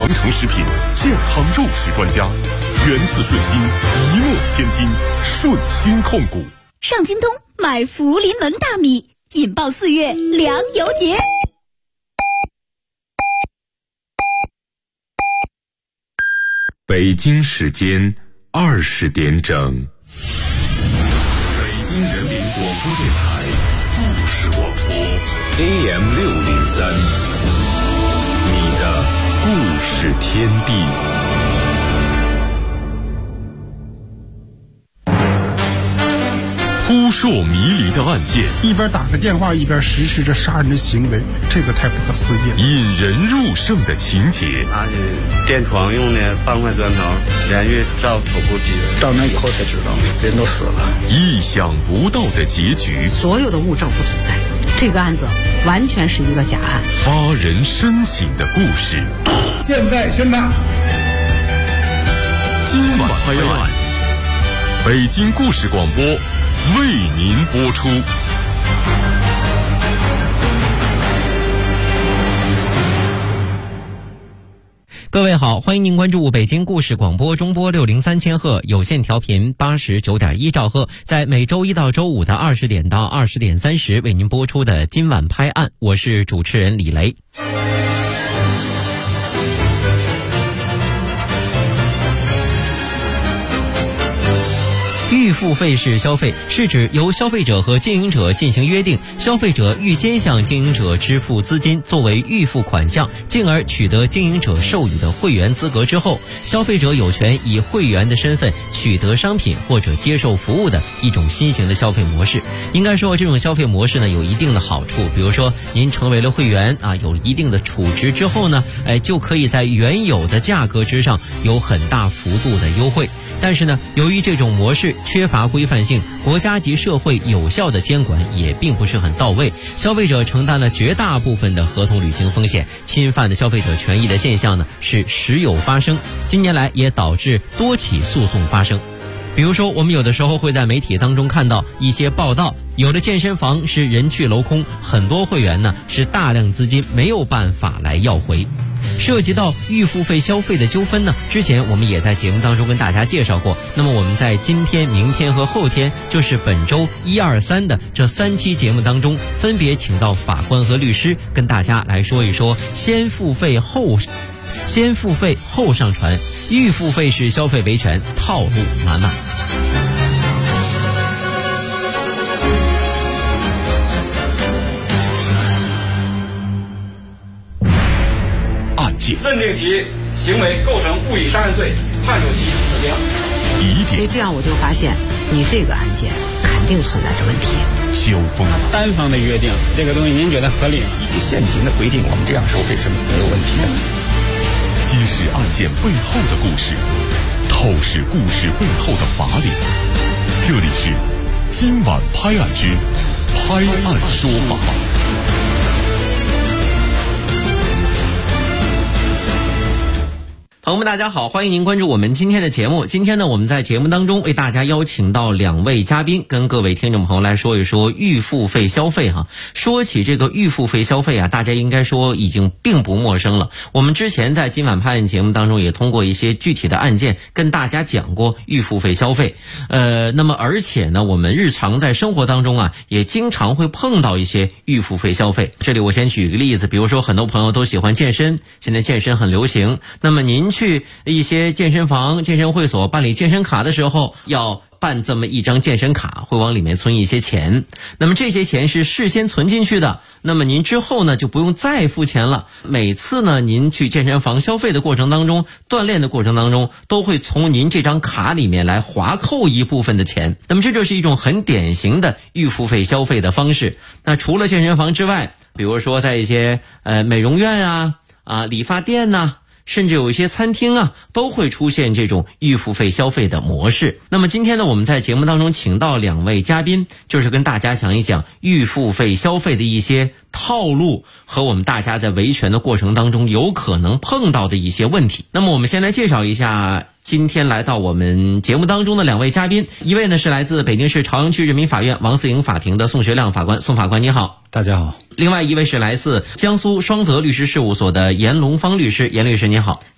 城食品健康肉食专家，源自顺心，一诺千金，顺心控股。 上京东买福临门大米，引爆4月粮油节。 北京时间20点整，北京人民广播电台故事广播 AM603，你的故事天地。扑朔迷离的案件， 一边打个电话一边实施着杀人的行为，这个太不可思议了。 引人入胜的情节， 拿着电窗用的半块砖头连续照头部击人， 到那以后才知道人都死了。 意想不到的结局， 所有的物证不存在，这个案子完全是一个假案。 发人深省的故事， 现在宣判， 今晚拍案，北京故事广播为您播出。 各位好，欢迎您关注北京故事广播中波603千赫有线调频89.1兆赫，在每周一到周五的20点到20点30为您播出的今晚拍案，我是主持人李雷。预付费式消费是指由消费者和经营者进行约定，消费者预先向经营者支付资金作为预付款项，进而取得经营者授予的会员资格之后，消费者有权以会员的身份取得商品或者接受服务的一种新型的消费模式。应该说这种消费模式呢有一定的好处，比如说您成为了会员有一定的储值之后呢，就可以在原有的价格之上有很大幅度的优惠。但是呢，由于这种模式缺乏规范性，国家及社会有效的监管也并不是很到位，消费者承担了绝大部分的合同履行风险，侵犯的消费者权益的现象呢是时有发生，近年来也导致多起诉讼发生。比如说我们有的时候会在媒体当中看到一些报道，有的健身房是人去楼空，很多会员呢是大量资金没有办法来要回。涉及到预付费消费的纠纷呢，之前我们也在节目当中跟大家介绍过。那么我们在今天、明天和后天，就是本周1、2、3的这3期节目当中，分别请到法官和律师跟大家来说一说先付费后上传预付费式消费维权套路满满。 认定其行为构成故意杀人罪，判处其死刑。 所以这样我就发现，你这个案件肯定存在着问题。 交锋单方的约定，这个东西您觉得合理吗？ 以及现行的规定，我们这样收费是没有问题的。 揭示案件背后的故事，透视故事背后的法理。这里是今晚拍案之拍案说法。 朋友们大家好，欢迎您关注我们今天的节目。今天呢，我们在节目当中为大家邀请到2位嘉宾，跟各位听众朋友来说一说预付费消费哈。说起这个预付费消费大家应该说已经并不陌生了。我们之前在今晚拍案节目当中也通过一些具体的案件跟大家讲过预付费消费。那么而且呢，我们日常在生活当中也经常会碰到一些预付费消费。这里我先举一个例子，比如说很多朋友都喜欢健身，现在健身很流行，那么您去一些健身房、健身会所办理健身卡的时候，要办这么一张健身卡，会往里面存一些钱。那么这些钱是事先存进去的，那么您之后呢就不用再付钱了。每次呢您去健身房消费的过程当中，锻炼的过程当中，都会从您这张卡里面来划扣一部分的钱。那么这就是一种很典型的预付费消费的方式。那除了健身房之外，比如说在一些美容院理发店甚至有一些餐厅都会出现这种预付费消费的模式。那么今天呢，我们在节目当中请到2位嘉宾，就是跟大家讲一讲预付费消费的一些套路和我们大家在维权的过程当中有可能碰到的一些问题。那么我们先来介绍一下今天来到我们节目当中的2位嘉宾，一位呢是来自北京市朝阳区人民法院王四营法庭的宋学亮法官，宋法官你好。 大家好。 另外一位是来自江苏双泽律师事务所的严龙芳律师，严律师你好。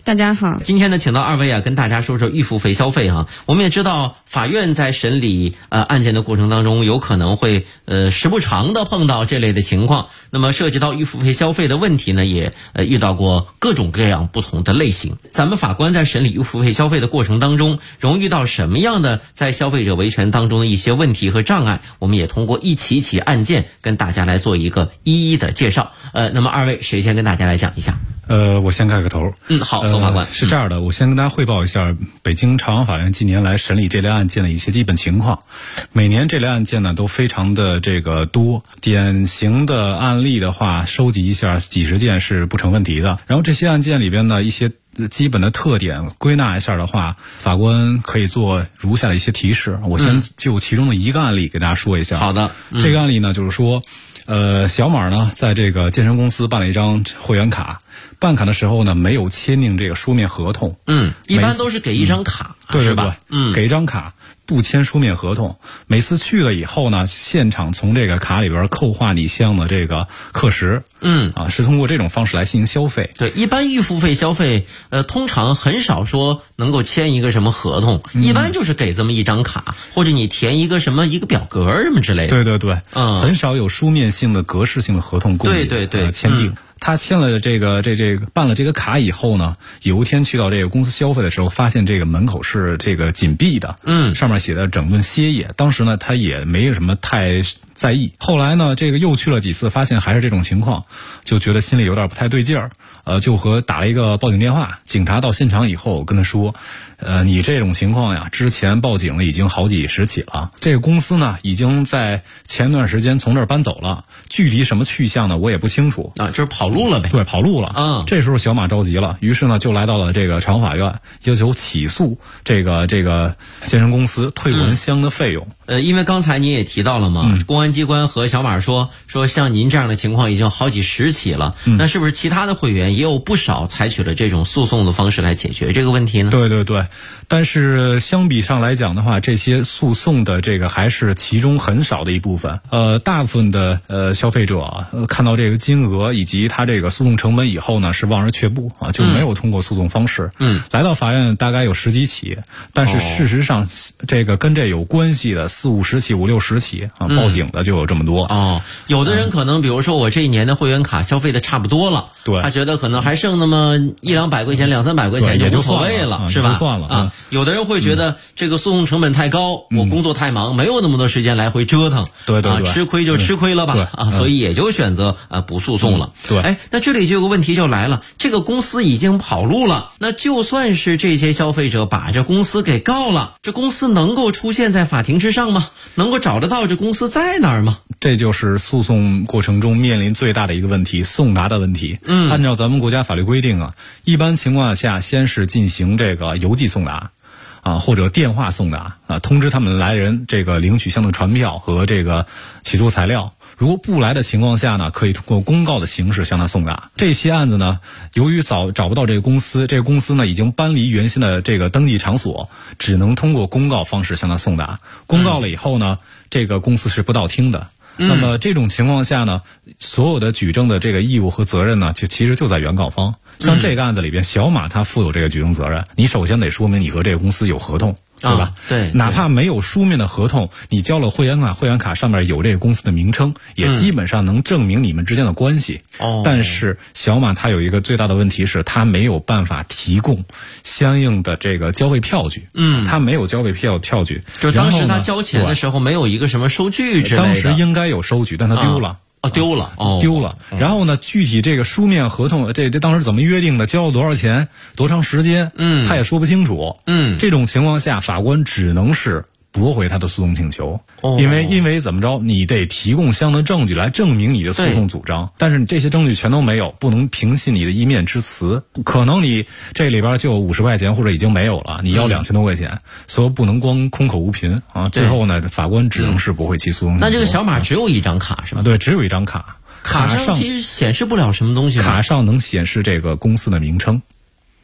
大家好。 今天呢，请到二位跟大家说说预付费消费我们也知道，法院在审理案件的过程当中，有可能会时不常的碰到这类的情况。那么涉及到预付费消费的问题呢，也遇到过各种各样不同的类型。咱们法官在审理预付费消费的过程当中，容易遇到什么样的在消费者维权当中的一些问题和障碍？我们也通过一起起案件跟大家来做一个一一的介绍。那么二位谁先跟大家来讲一下？ 我先开个头。 好，宋法官。 是这样的，我先跟大家汇报一下北京朝阳法院近年来审理这类案件的一些基本情况。每年这类案件呢都非常的多，典型的案例的话，收集一下几十件是不成问题的。然后这些案件里边的一些基本的特点归纳一下的话，法官可以做如下的一些提示。我先就其中的一个案例给大家说一下。 好的。 这个案例呢就是说小马呢在这个健身公司办了一张会员卡，办卡的时候呢没有签订这个书面合同。 一般都是给一张卡， 对是吧？ 给一张卡，不签书面合同。每次去了以后呢，现场从这个卡里边扣划你项的这个课时。是通过这种方式来进行消费。 对，一般预付费消费通常很少说能够签一个什么合同，一般就是给这么一张卡，或者你填一个什么一个表格什么之类的。 对，很少有书面性的格式性的合同供你签订。他签了这个办了这个卡以后呢，有一天去到这个公司消费的时候，发现这个门口是这个紧闭的，上面写的整顿歇业。当时呢，他也没有什么太在意。后来呢，这个又去了几次，发现还是这种情况，就觉得心里有点不太对劲儿，就打了一个报警电话。警察到现场以后跟他说，你这种情况呀，之前报警了已经好几十起了，这个公司呢已经在前段时间从这儿搬走了，具体什么去向呢我也不清楚就是跑路了呗。 对，跑路了。这时候小马着急了，于是呢就来到了这个朝阳法院，要求起诉这个健身公司，退还相应的费用。 因为刚才你也提到了嘛，公安机关和小马说像您这样的情况已经好几十起了，那是不是其他的会员也有不少采取了这种诉讼的方式来解决这个问题呢？ 对，但是相比上来讲的话，这些诉讼的这个还是其中很少的一部分。大部分的消费者看到这个金额以及他这个诉讼成本以后呢，是望而却步就没有通过诉讼方式。来到法院大概有10几起，但是事实上这个跟这有关系的40-50起、50-60起报警的就有这么多。 有的人可能比如说我这一年的会员卡消费的差不多了，他觉得可能还剩那么100-200块钱、200-300块钱就无所谓了，是吧？ 就算了有的人会觉得这个诉讼成本太高，我工作太忙，没有那么多时间来回折腾， 对， 吃亏就吃亏了吧，所以也就选择不诉讼了。那这里就有个问题就来了，这个公司已经跑路了，那就算是这些消费者把这公司给告了，这公司能够出现在法庭之上吗？能够找得到这公司在哪儿吗？ 这就是诉讼过程中面临最大的一个问题，送达的问题。按照咱们国家法律规定一般情况下先是进行这个邮寄送达或者电话送达通知他们来人这个领取相应传票和这个起诉材料。如果不来的情况下呢，可以通过公告的形式向他送达。这些案子呢，由于找不到这个公司，这个公司呢已经搬离原先的这个登记场所，只能通过公告方式向他送达。公告了以后呢，这个公司是不到听的。那么这种情况下呢，所有的举证的这个义务和责任呢，其实就在原告方。像这个案子里边，小马他负有这个举证责任，你首先得说明你和这个公司有合同，对吧？ 对， 哪怕没有书面的合同，你交了会员卡上面有这个公司的名称，也基本上能证明你们之间的关系。但是小马他有一个最大的问题是，他没有办法提供相应的这个交费票据。他没有交费票据， 就当时他交钱的时候没有一个什么收据之类的。 当时应该有收据，但他丢了。 丢了。 然后呢，具体这个书面合同，这当时怎么约定的，交了多少钱，多长时间，他也说不清楚。这种情况下，法官只能是驳回他的诉讼请求。因为怎么着，你得提供相应的证据来证明你的诉讼主张，但是你这些证据全都没有，不能凭信你的一面之词。可能你这里边就有50块钱，或者已经没有了，你要2000多块钱，所以不能光空口无凭最后呢，法官只能是驳回其诉讼请求。 那这个小马只有一张卡是吧？ 对，只有一张卡。 卡上其实显示不了什么东西。 卡上能显示这个公司的名称。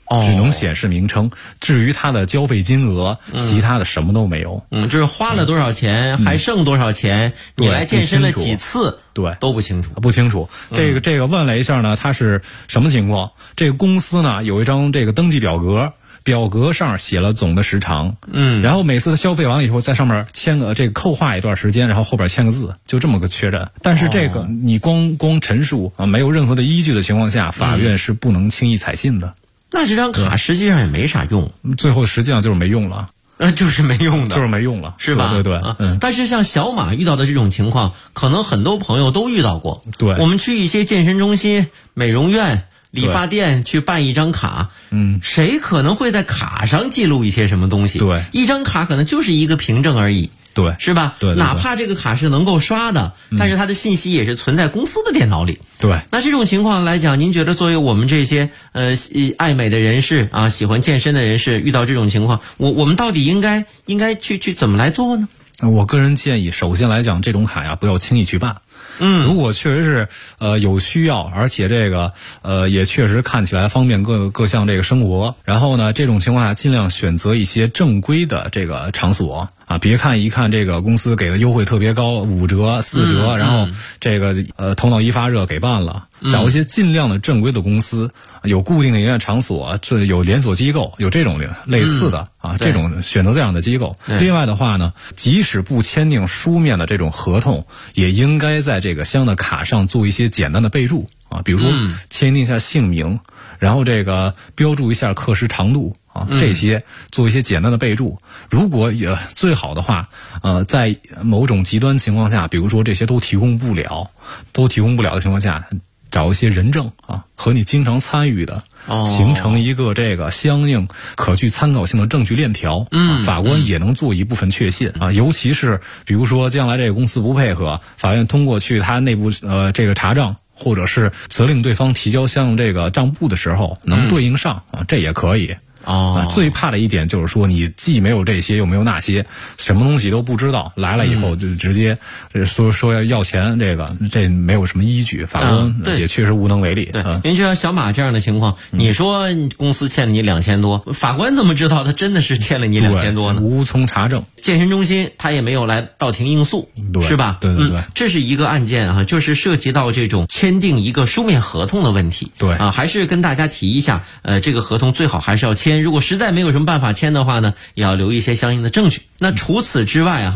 只能显示名称。至于它的交费金额，其他的什么都没有。 就是花了多少钱，还剩多少钱，你来健身了几次， 对， 都不清楚。 不清楚。这个问了一下呢，它是什么情况？这个公司呢有一张这个登记表格。表格上写了总的时长，然后每次他消费完了以后，在上面签个这个扣画一段时间，然后后边签个字，就这么个确认。但是这个你光陈述啊，没有任何的依据的情况下，法院是不能轻易采信的。 那这张卡实际上也没啥用， 最后实际上就是没用了。 就是没用的， 就是没用了， 是吧？ 对。 但是像小马遇到的这种情况，可能很多朋友都遇到过。 对， 我们去一些健身中心、美容院、理发店去办一张卡，谁可能会在卡上记录一些什么东西？ 对， 一张卡可能就是一个凭证而已。 对， 是吧？ 对， 哪怕这个卡是能够刷的，但是它的信息也是存在公司的电脑里。 对， 那这种情况来讲，您觉得作为我们这些爱美的人士啊，喜欢健身的人士，遇到这种情况，我们到底应该去怎么来做呢？ 我个人建议，首先来讲，这种卡呀，不要轻易去办。如果确实是有需要，而且这个也确实看起来方便各项这个生活，然后呢，这种情况下尽量选择一些正规的这个场所啊，别一看这个公司给的优惠特别高，5折4折，然后这个头脑一发热给办了，找一些尽量的正规的公司，有固定的营业场所，这有连锁机构，有这种类似的这种选择这样的机构。另外的话呢，即使不签订书面的这种合同，也应该在这个相应的卡上做一些简单的备注啊，比如说签订一下姓名，然后这个标注一下课时长度啊，这些做一些简单的备注。如果最好的话，在某种极端情况下，比如说这些都提供不了的情况下，找一些人证啊，和你经常参与的，形成一个这个相应可具参考性的证据链条。法官也能做一部分确信啊，尤其是比如说将来这个公司不配合，法院通过去他内部这个查账，或者是责令对方提交相应这个账簿的时候，能对应上啊，这也可以。最怕的一点就是说，你既没有这些，又没有那些，什么东西都不知道，来了以后就直接说要钱，这没有什么依据，法官也确实无能为力。 对，您就像小马这样的情况，你说公司欠了你2000多，法官怎么知道他真的是欠了你2000多呢？ 无从查证。 健身中心他也没有来到庭应诉，是吧？ 对。 这是一个案件啊，就是涉及到这种签订一个书面合同的问题。 对啊，还是跟大家提一下，这个合同最好还是要签。如果实在没有什么办法签的话呢，也要留一些相应的证据。那除此之外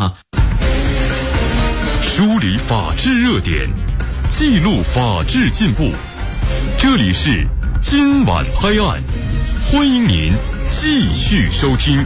梳理法治热点，记录法治进步。这里是今晚拍案，欢迎您继续收听。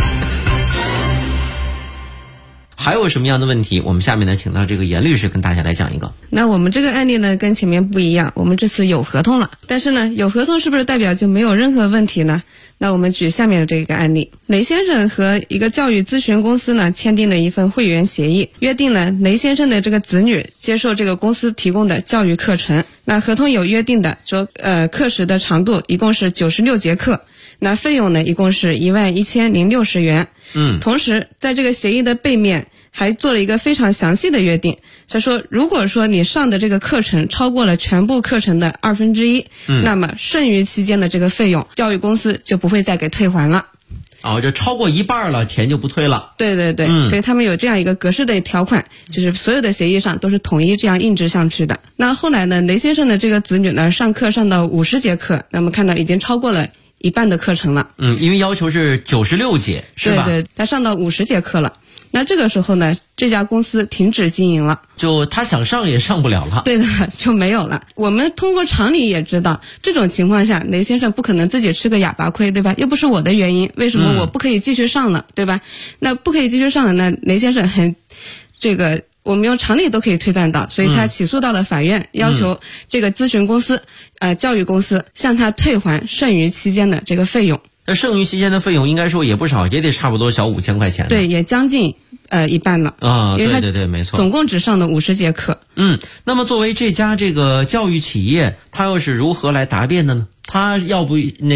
还有什么样的问题？我们下面呢，请到这个严律师跟大家来讲一个。 那我们这个案例呢，跟前面不一样，我们这次有合同了，但是呢，有合同是不是代表就没有任何问题呢？那我们举下面的这个案例，雷先生和一个教育咨询公司呢签订了一份会员协议，约定了雷先生的这个子女接受这个公司提供的教育课程。那合同有约定的说，课时的长度一共是96节课，那费用呢一共是11060元。同时在这个协议的背面还做了一个非常详细的约定，他说如果说你上的这个课程超过了全部课程的1/2，那么剩余期间的这个费用，教育公司就不会再给退还了。 这超过一半了，钱就不退了。 对，所以他们有这样一个格式的条款，就是所有的协议上都是统一这样印制上去的。那后来呢，雷先生的这个子女呢，上课上到50节课，那么看到已经超过了一半的课程了。 因为要求是96节，是吧？ 对，他上到50节课了。那这个时候呢，这家公司停止经营了， 就他想上也上不了了。 对的，就没有了。我们通过常理也知道，这种情况下，雷先生不可能自己吃个哑巴亏，对吧？又不是我的原因，为什么我不可以继续上了，对吧？那不可以继续上了，那雷先生我们用常理都可以推断到，所以他起诉到了法院，要求这个咨询公司、教育公司向他退还剩余期间的这个费用。 那剩余期间的费用应该说也不少，也得差不多小5000块钱。 对，也将近一半了啊。对，没错， 总共只上了50节课。 那么作为这家这个教育企业，他又是如何来答辩的呢？他要不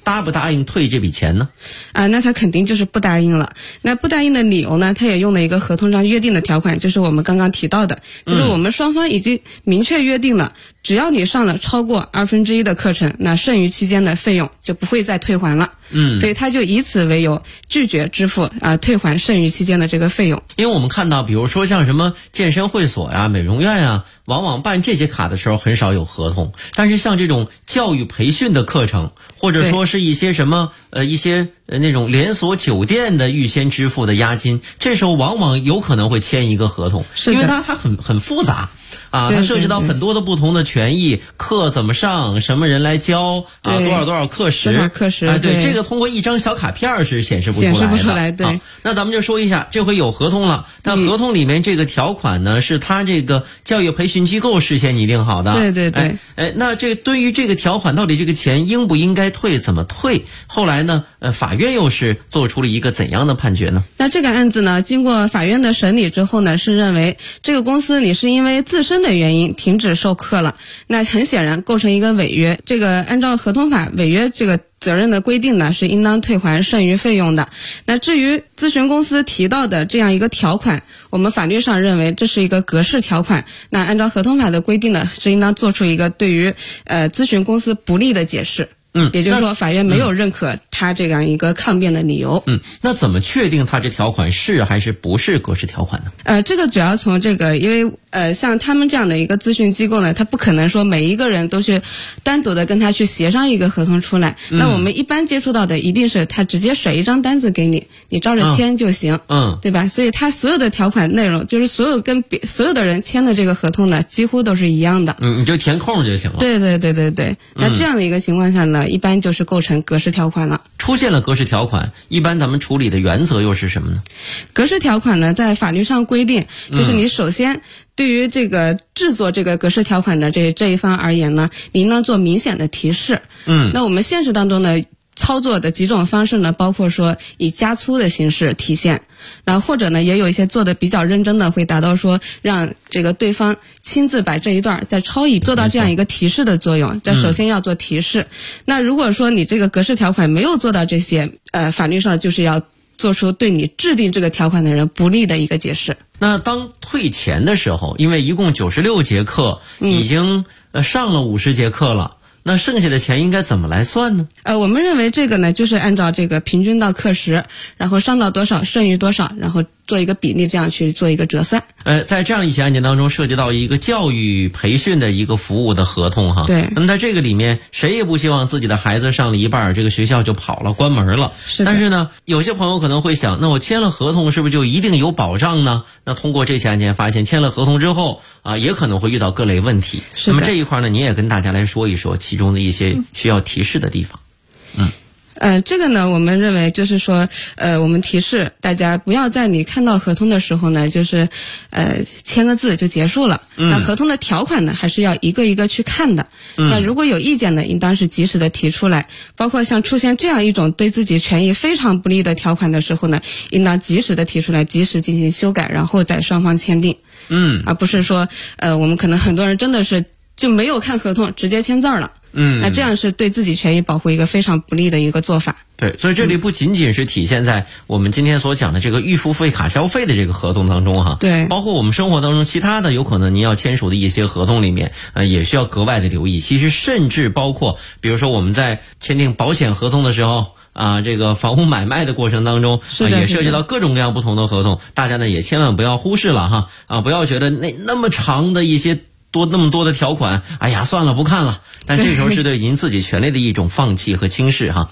答不答应退这笔钱呢？ 那他肯定就是不答应了。那不答应的理由呢，他也用了一个合同上约定的条款，就是我们刚刚提到的，就是我们双方已经明确约定了，只要你上了超过1/2的课程，那剩余期间的费用就不会再退还了。所以他就以此为由拒绝支付退还剩余期间的这个费用。 因为我们看到，比如说像什么健身会所呀、美容院呀，往往办这些卡的时候很少有合同，但是像这种教育培训的课程，或者说是一些什么一些那种连锁酒店的预先支付的押金，这时候往往有可能会签一个合同，因为它很复杂。它涉及到很多的不同的权益，课怎么上，什么人来教多少课时，对，这个通过一张小卡片是显示不出来的。对，那咱们就说一下，这回有合同了，但合同里面这个条款呢，是他这个教育培训机构事先拟定好的。 对。 那这对于这个条款，到底这个钱应不应该退，怎么退？后来呢，法院又是做出了一个怎样的判决呢？ 那这个案子呢，经过法院的审理之后呢，是认为这个公司你是因为自身的原因停止授课了，那很显然构成一个违约。这个按照合同法违约这个责任的规定呢，是应当退还剩余费用的。那至于咨询公司提到的这样一个条款，我们法律上认为这是一个格式条款，那按照合同法的规定呢，是应当做出一个对于咨询公司不利的解释。也就是说法院没有认可他这样一个抗辩的理由。 那怎么确定他这条款是还是不是格式条款呢？ 这个主要从这个，因为像他们这样的一个咨询机构呢，他不可能说每一个人都是单独的跟他去协商一个合同出来。那我们一般接触到的一定是他直接甩一张单子给你，你照着签就行。对吧？所以他所有的条款内容，就是所有的人签的这个合同呢，几乎都是一样的。 你就填空就行了。 对。那这样的一个情况下呢，一般就是构成格式条款了。 出现了格式条款，一般咱们处理的原则又是什么呢？ 格式条款呢，在法律上规定，就是你首先对于这个制作这个格式条款的这一方而言呢，你应当做明显的提示。那我们现实当中呢，操作的几种方式呢，包括说以加粗的形式体现，然后或者呢也有一些做的比较认真的，会达到说让这个对方亲自把这一段再抄一遍，做到这样一个提示的作用。这首先要做提示。那如果说你这个格式条款没有做到这些，法律上就是要做出对你制定这个条款的人不利的一个解释。 那当退钱的时候，因为一共96节课，已经上了50节课了，那剩下的钱应该怎么来算呢？ 我们认为这个呢，就是按照这个平均到课时，然后上到多少，剩余多少，然后做一个比例，这样去做一个折算。 在这样一起案件当中，涉及到一个教育培训的一个服务的合同哈。 对。 那么在这个里面，谁也不希望自己的孩子上了一半，这个学校就跑了，关门了。但是呢，有些朋友可能会想，那我签了合同，是不是就一定有保障呢？那通过这起案件发现，签了合同之后也可能会遇到各类问题。那么这一块呢，您也跟大家来说一说其中的一些需要提示的地方。 这个呢，我们认为就是说，我们提示大家不要在你看到合同的时候呢，就是签个字就结束了。那合同的条款呢，还是要一个一个去看的。那如果有意见呢，应当是及时的提出来。包括像出现这样一种对自己权益非常不利的条款的时候呢，应当及时的提出来，及时进行修改，然后再双方签订。而不是说，我们可能很多人真的是就没有看合同，直接签字了。那这样是对自己权益保护一个非常不利的一个做法。 对，所以这里不仅仅是体现在我们今天所讲的这个预付费卡消费的这个合同当中哈， 对， 包括我们生活当中其他的有可能您要签署的一些合同里面，也需要格外的留意。其实甚至包括，比如说我们在签订保险合同的时候这个房屋买卖的过程当中也涉及到各种各样不同的合同，大家呢也千万不要忽视了哈，不要觉得那么长的一些那么多的条款，哎呀算了不看了，但这时候是对您自己权利的一种放弃和轻视哈。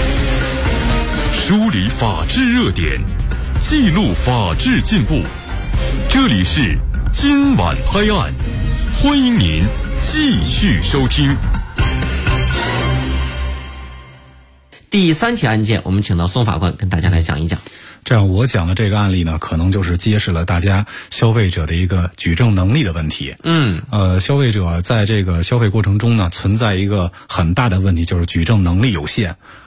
梳理法治热点，记录法治进步，这里是今晚拍案，欢迎您继续收听。 第3起案件，我们请到宋法官跟大家来讲一讲。 这样我讲的这个案例呢，可能就是揭示了大家消费者的一个举证能力的问题。消费者在这个消费过程中呢，存在一个很大的问题，就是举证能力有限，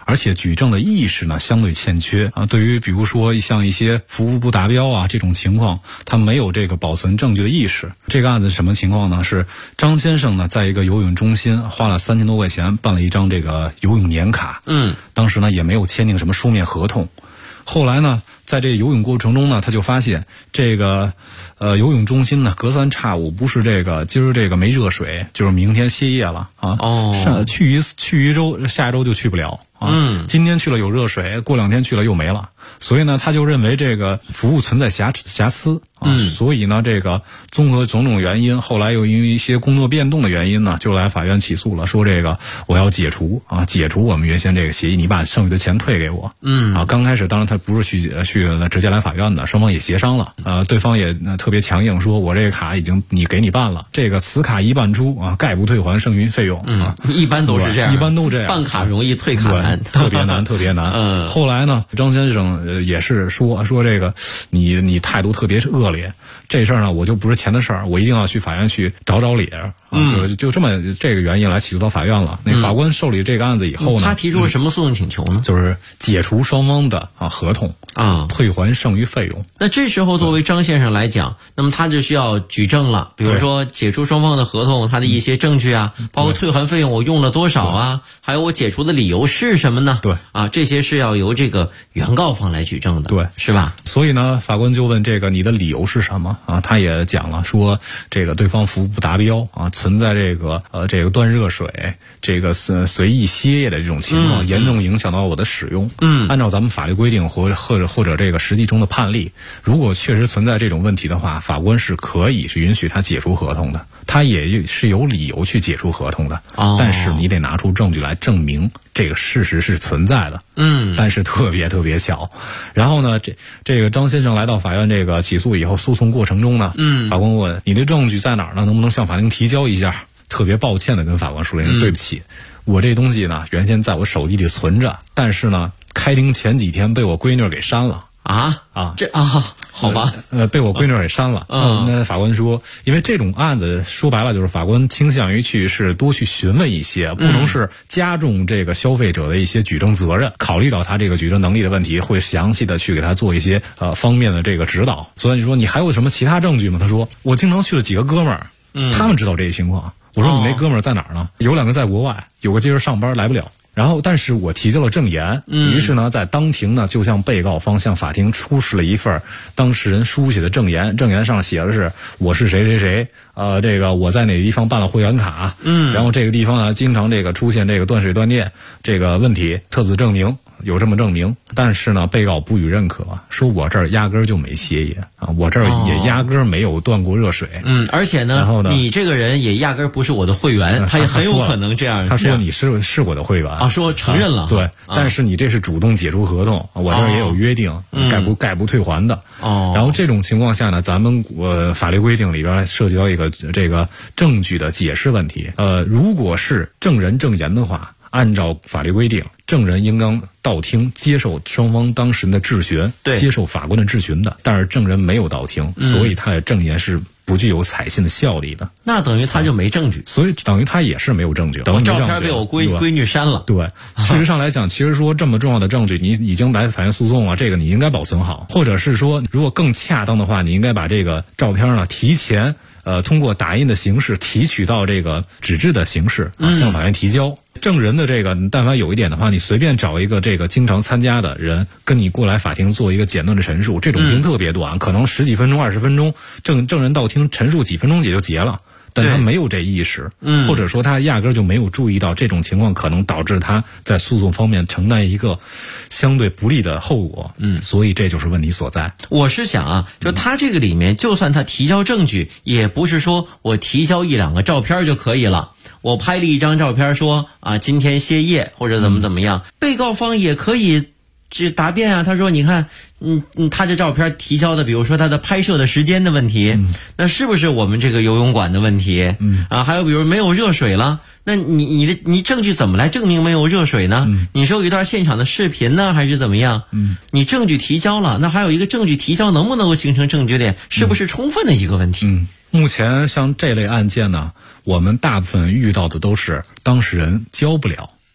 而且举证的意识呢相对欠缺啊。对于比如说像一些服务不达标啊这种情况，他没有这个保存证据的意识。这个案子是什么情况呢？是张先生呢在一个游泳中心花了3000多块钱办了一张这个游泳年卡，当时呢也没有签订什么书面合同。后来呢，在这游泳过程中呢，他就发现这个游泳中心呢隔三差五，不是这个今儿这个没热水，就是明天歇业了啊。去一周，下一周就去不了啊。今天去了有热水，过2天去了又没了。所以呢，他就认为这个服务存在瑕疵啊。所以呢，这个综合种种原因，后来又因为一些工作变动的原因呢，就来法院起诉了，说这个我要解除我们原先这个协议，你把剩余的钱退给我。刚开始当然他不是去直接来法院的，双方也协商了，对方也特别强硬，说我这个卡已经给你办了，这个此卡一办出啊，概不退还剩余费用啊。 一般都是这样， 一般都这样， 办卡容易退卡难， 特别难，特别难。后来呢，张先生也是说这个你态度特别恶劣，这事儿呢我就不是钱的事儿，我一定要去法院去找理就这么这个原因来起诉到法院了。那法官受理这个案子以后呢， 他提出了什么诉讼请求呢？ 就是解除双方的合同退还剩余费用。 那这时候作为张先生来讲，那么他就需要举证了，比如说解除双方的合同，他的一些证据啊，包括退还费用我用了多少啊，还有我解除的理由是什么呢？ 对啊，这些是要由这个原告方来举证的， 对， 是吧？ 所以呢，法官就问这个你的理由是什么啊？他也讲了，说这个对方服务不达标啊，存在这个断热水，这个随意歇业的这种情况，严重影响到我的使用。按照咱们法律规定或者这个实际中的判例，如果确实存在这种问题的话，法官是可以是允许他解除合同的，他也是有理由去解除合同的。但是你得拿出证据来证明这个事实是存在的。但是特别巧，然后呢，这个张先生来到法院这个起诉以后，诉讼过程中呢，法官问你的证据在哪儿呢？能不能向法庭提交一下？特别抱歉的跟法官说了，对不起，我这东西呢原先在我手机里存着，但是呢开庭前几天被我闺女给删了。好吧，被我闺女给删了。那法官说，因为这种案子说白了就是法官倾向于多去询问一些，不能是加重这个消费者的一些举证责任，考虑到他这个举证能力的问题，会详细的去给他做一些方面的这个指导。所以你说你还有什么其他证据吗？他说我经常去了几个哥们儿，他们知道这些情况。我说你那哥们儿在哪儿呢？有2个在国外，有个接着上班来不了。然后，但是我提交了证言，于是呢，在当庭呢，就向被告方向法庭出示了一份当事人书写的证言，证言上写的是我是谁，这个我在哪个地方办了会员卡，然后这个地方呢，经常这个出现这个断水断电这个问题，特此证明。有这么证明，但是呢，被告不予认可，说我这儿压根儿就没歇业啊，我这儿也压根儿没有断过热水。 而且呢，然后呢，你这个人也压根儿不是我的会员，他也很有可能这样。 他说你是我的会员啊，说承认了。 对，但是你这是主动解除合同，我这儿也有约定，概不退还的。然后这种情况下呢，咱们法律规定里边涉及到一个这个证据的解释问题。如果是证人证言的话，按照法律规定，证人应当到庭接受双方当事人的质询，接受法官的质询的。但是证人没有到庭，所以他的证言是不具有采信的效力的。 那等于他就没证据， 所以等于他也是没有证据。等于照片被我闺女删了。 对，事实上来讲，其实说这么重要的证据，你已经来法院诉讼了，这个你应该保存好，或者是说，如果更恰当的话，你应该把这个照片呢提前通过打印的形式提取到这个纸质的形式向法院提交。证人的这个，但凡有一点的话，你随便找一个这个经常参加的人跟你过来法庭做一个简短的陈述，这种庭特别短，可能10几分钟、20分钟，证人到庭陈述几分钟也就结了。但他没有这意识，或者说他压根儿就没有注意到这种情况可能导致他在诉讼方面承担一个相对不利的后果。所以这就是问题所在。 我是想啊，就他这个里面，就算他提交证据，也不是说我提交1、2个照片就可以了。我拍了一张照片说啊，今天歇业或者怎么样，被告方也可以去答辩啊。他说你看，他这照片提交的，比如说他的拍摄的时间的问题，那是不是我们这个游泳馆的问题？还有比如没有热水了，那你证据怎么来证明没有热水呢？你是有一段现场的视频呢，还是怎么样？你证据提交了，那还有一个证据提交能不能够形成证据链，是不是充分的一个问题？ 目前像这类案件呢，我们大部分遇到的都是当事人交不了。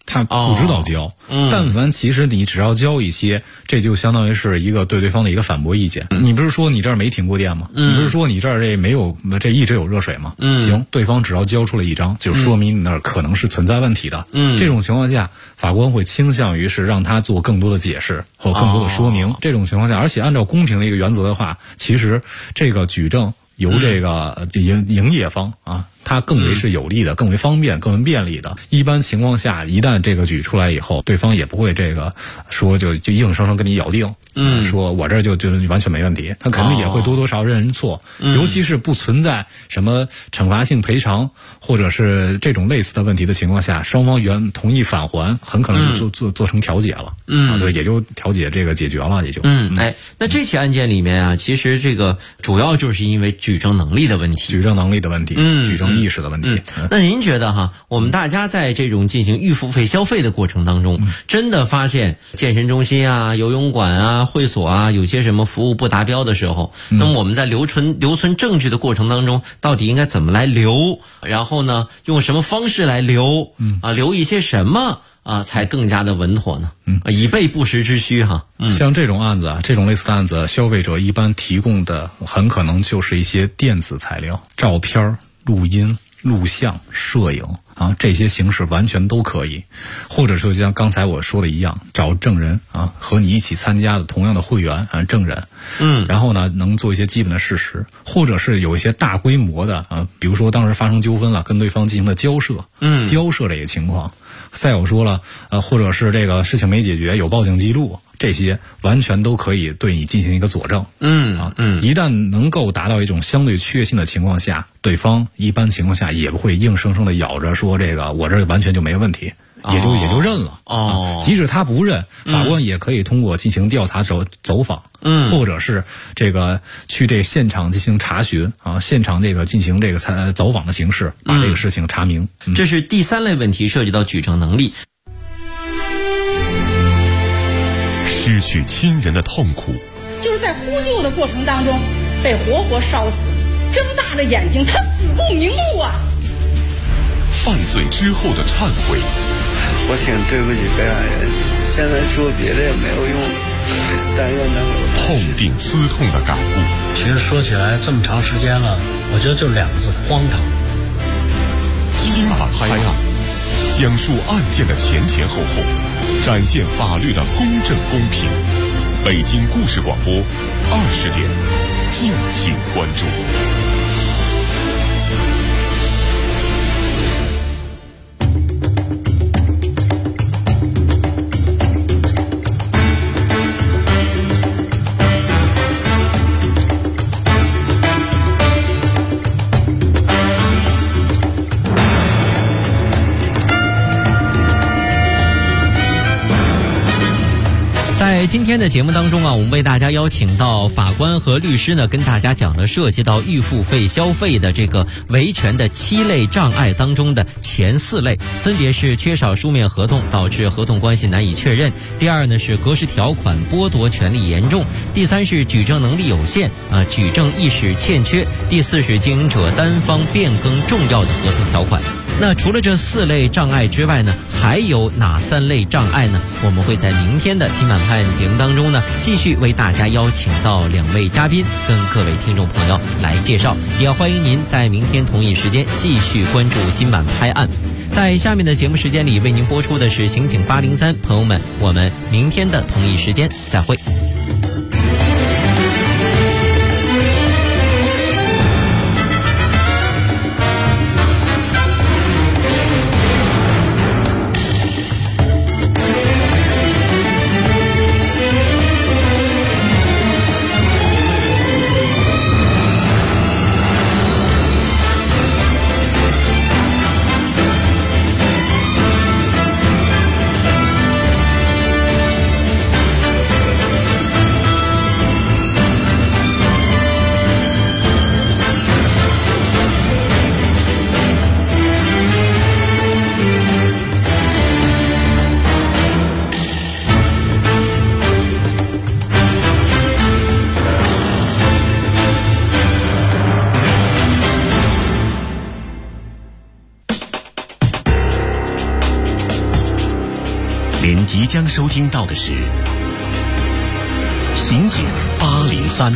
他不知道教。但凡其实你只要教一些，这就相当于是一个对对方的一个反驳意见。你不是说你这儿没停过电吗？你不是说你这儿这一直有热水吗？行，对方只要交出了一张，就说明你那儿可能是存在问题的。这种情况下，法官会倾向于是让他做更多的解释或更多的说明。这种情况下，而且按照公平的一个原则的话，其实这个举证由这个营业方啊，它更为是有利的，更为方便，更为便利的。一般情况下，一旦这个举出来以后，对方也不会这个说就硬生生跟你咬定，说我这就完全没问题。他肯定也会多多少少认人错，尤其是不存在什么惩罚性赔偿或者是这种类似的问题的情况下，双方原同意返还，很可能就做成调解了。对，也就调解这个解决了，也就。 那这起案件里面啊，其实这个主要就是因为举证能力的问题，举证意识的问题。那您觉得哈，我们大家在这种进行预付费消费的过程当中，真的发现健身中心啊、游泳馆啊、会所啊有些什么服务不达标的时候，那么我们在留存证据的过程当中，到底应该怎么来留？然后呢，用什么方式来留？留一些什么才更加的稳妥呢？以备不时之需哈。 像这种案子啊，这种类似的案子，消费者一般提供的很可能就是一些电子材料、照片、录音、录像、摄影啊，这些形式完全都可以，或者说像刚才我说的一样，找证人啊，和你一起参加的同样的会员证人，然后呢，能做一些基本的事实，或者是有一些大规模的比如说当时发生纠纷了，跟对方进行的交涉，交涉这个情况，再有说了或者是这个事情没解决，有报警记录。这些完全都可以对你进行一个佐证。一旦能够达到一种相对确信的情况下，对方一般情况下也不会硬生生的咬着说这个我这完全就没问题，也就认了。即使他不认，法官也可以通过进行调查走访，或者是这个去这现场进行查询现场这个进行这个走访的形式，把这个事情查明。 这是第三类问题，涉及到举证能力。 失去亲人的痛苦， 就是在呼救的过程当中被活活烧死，睁大着眼睛，他死不瞑目啊！ 犯罪之后的忏悔， 我挺对不起被害人，现在说别的也没有用，但愿能够痛定思痛的感悟。 其实说起来这么长时间了，我觉得就2个字：荒唐。 今晚拍案，讲述案件的前前后后，展现法律的公正公平。北京故事广播20点，敬请关注。 在今天的节目当中啊，我们为大家邀请到法官和律师呢，跟大家讲了涉及到预付费消费的这个维权的7类障碍当中的前4类，分别是缺少书面合同导致合同关系难以确认，第2呢是格式条款剥夺权利严重，第3是举证能力有限举证意识欠缺，第4是经营者单方变更重要的合同条款。那除了这4类障碍之外呢，还有哪3类障碍呢？我们会在明天的今晚拍案节目当中呢，继续为大家邀请到2位嘉宾，跟各位听众朋友来介绍。也要欢迎您在明天同一时间继续关注今晚拍案。在下面的节目时间里，为您播出的是刑警803，朋友们，我们明天的同一时间再会。 即将收听到的是刑警803。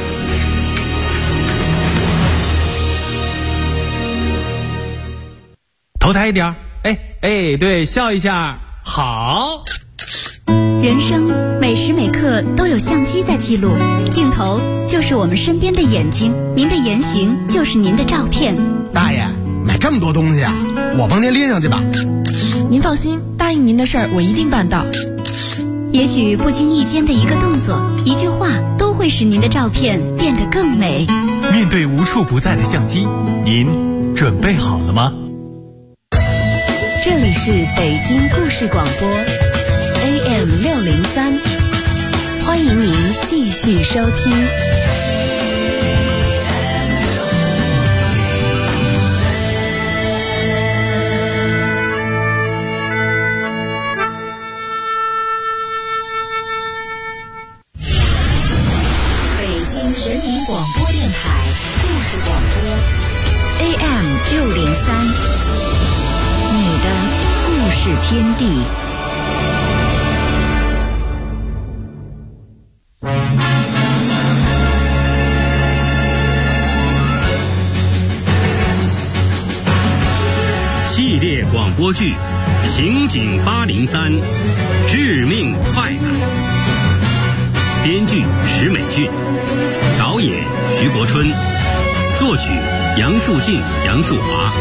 头抬一点，对，笑一下，好。 人生每时每刻都有相机在记录，镜头就是我们身边的眼睛，您的言行就是您的照片。 大爷，买这么多东西啊，我帮您拎上去吧。 您放心，答应您的事儿我一定办到。 也许不经意间的一个动作、一句话，都会使您的照片变得更美。 面对无处不在的相机，您准备好了吗？ 这里是北京故事广播 AM603，欢迎您继续收听。 北京人民广播电台故事广播 AM603，你的故事天地。 系列广播剧《刑警803：致命快感》，编剧石美俊，导演徐国春，作曲杨树静、杨树华。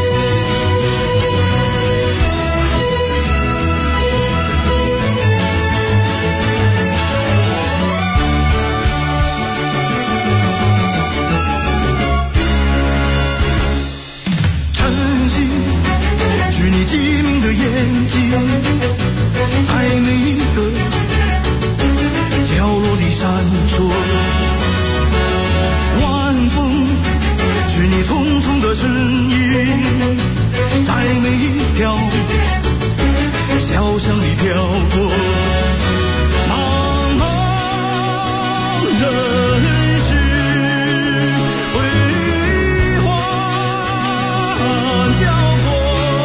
是你机灵的眼睛，在每一个角落里闪烁。晚风是你匆匆的身影，在每一条小巷里飘过。茫茫人世为患交错。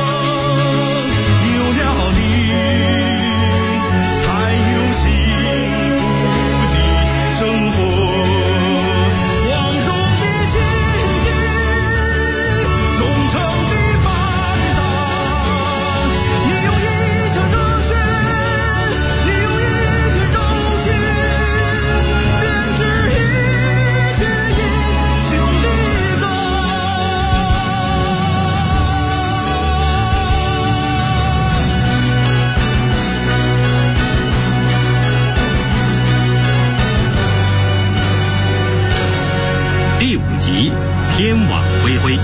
第5集天网恢恢。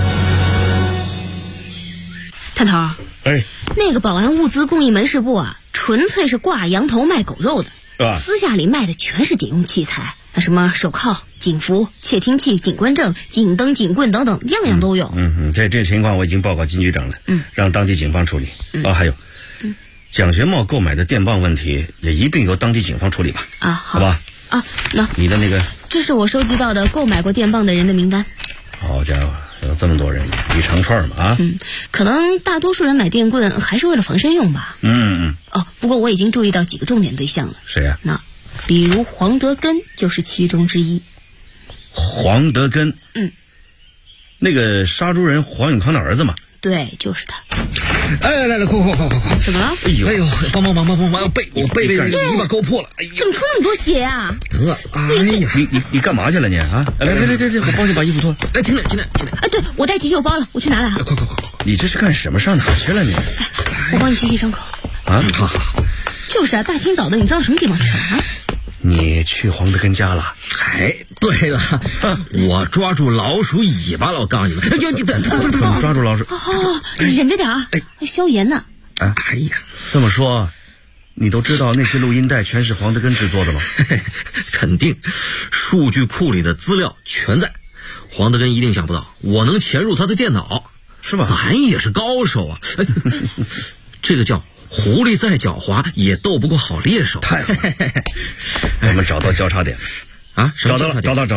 探头，那个保安物资供应门市部啊，纯粹是挂羊头卖狗肉的，私下里卖的全是警用器材，什么手铐、警服、窃听器、警官证、警灯、警棍等等，样样都有。 这情况我已经报告金局长了，让当地警方处理。还有，蒋学茂购买的电棒问题也一并由当地警方处理吧。好吧。 那你的那个， 这是我收集到的购买过电棒的人的名单。 好家伙，有这么多人，一长串嘛可能大多数人买电棍还是为了防身用吧。不过我已经注意到几个重点对象了。 谁呀？ 那比如黄德根就是其中之一。 黄德根？那个杀猪人黄永康的儿子嘛。 对，就是他。 来，快！ 怎么了？ 哎呦，帮忙！我背泥巴勾破了。哎呦， 怎么出那么多血啊？ 疼啊！哎呀， 你干嘛去了你啊？来，我帮你把衣服脱了。 来，停！ 对，我带急救包了，我去拿来啊。 快！ 你这是干什么？上哪去了你？ 我帮你洗伤口。 好。 就是啊，大清早的，你知道什么地方去啊？ 你去黄德根家了？ 对了，我抓住老鼠尾巴了，我告诉你们。 怎么抓住老鼠？ 忍着点啊！消炎呢。 哎呀， 这么说，你都知道那些录音带全是黄德根制作的吗？ 肯定，数据库里的资料全在。黄德根一定想不到我能潜入他的电脑， 是吧？ 咱也是高手啊！这个叫狐狸再狡猾也斗不过好猎手。 太好了，我们找到交叉点啊！ 找到了。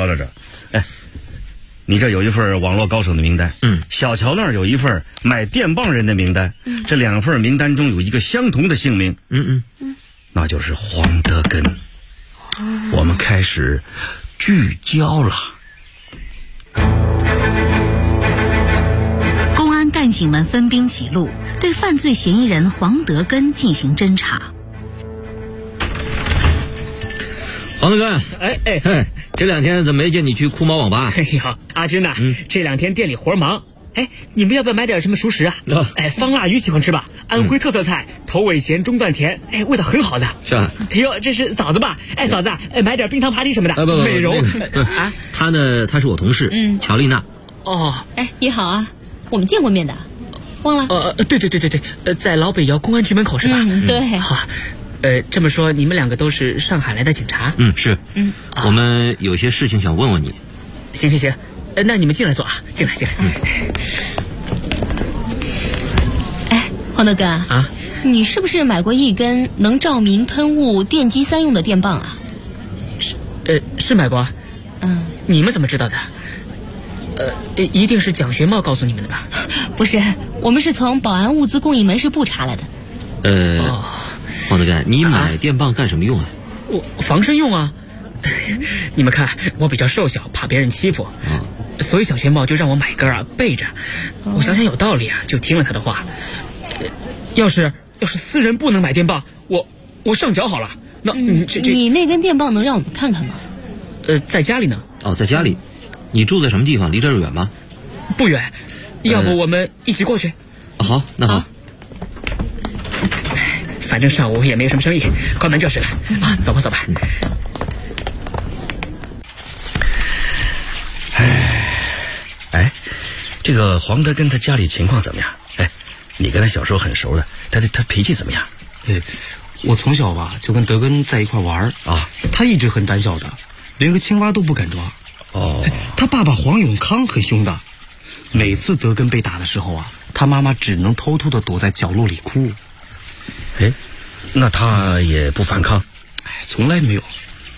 你这有一份网络高手的名单，小乔那儿有一份买电棒人的名单，这2份名单中有一个相同的姓名， 那就是黄德根。我们开始聚焦了。 公安干警们分兵几路，对犯罪嫌疑人黄德根进行侦查。 黄德根，这2天怎么没见你去酷猫网吧？ 哎呀，阿军呐，这2天店里活忙。你们要不要买点什么熟食啊？方腊鱼喜欢吃吧？安徽特色菜头尾咸中段甜，味道很好的。 是啊。 哎呦，这是嫂子吧？嫂子，买点冰糖扒梨什么的。美容啊。他是我同事，乔丽娜。 哦，你好啊，我们见过面的，忘了？ 对，在老北窑公安局门口是吧？ 对。 好，这么说你们2个都是上海来的警察？ 是。我们有些事情想问问你。 行。那你们进来坐啊，进来。 黄德根啊，你是不是买过一根能照明、喷雾、电击3用的电棒啊？ 是买过。你们怎么知道的？一定是蒋学茂告诉你们的吧？ 不是，我们是从保安物资供应门市部查来的。 黄德根，你买电棒干什么用啊？ 我防身用啊。你们看，我比较瘦小，怕别人欺负。所以蒋学茂就让我买根备着。我想想有道理啊，就听了他的话。要是私人不能买电棒，我上缴好了。那你那根电棒能让我们看看吗？ 在家里呢。 在家里。你住在什么地方？离这儿远吗？ 不远，要不我们一起过去？ 好，那好。 反正上午也没什么生意，关门就是了。走吧。这个黄德根他家里情况怎么样？你跟他小时候很熟的，他脾气怎么样？ 我从小吧就跟德根在一块玩啊，他一直很胆小的，连个青蛙都不敢抓。他爸爸黄永康很凶的，每次德根被打的时候啊，他妈妈只能偷偷的躲在角落里哭。 那他也不反抗？ 从来没有。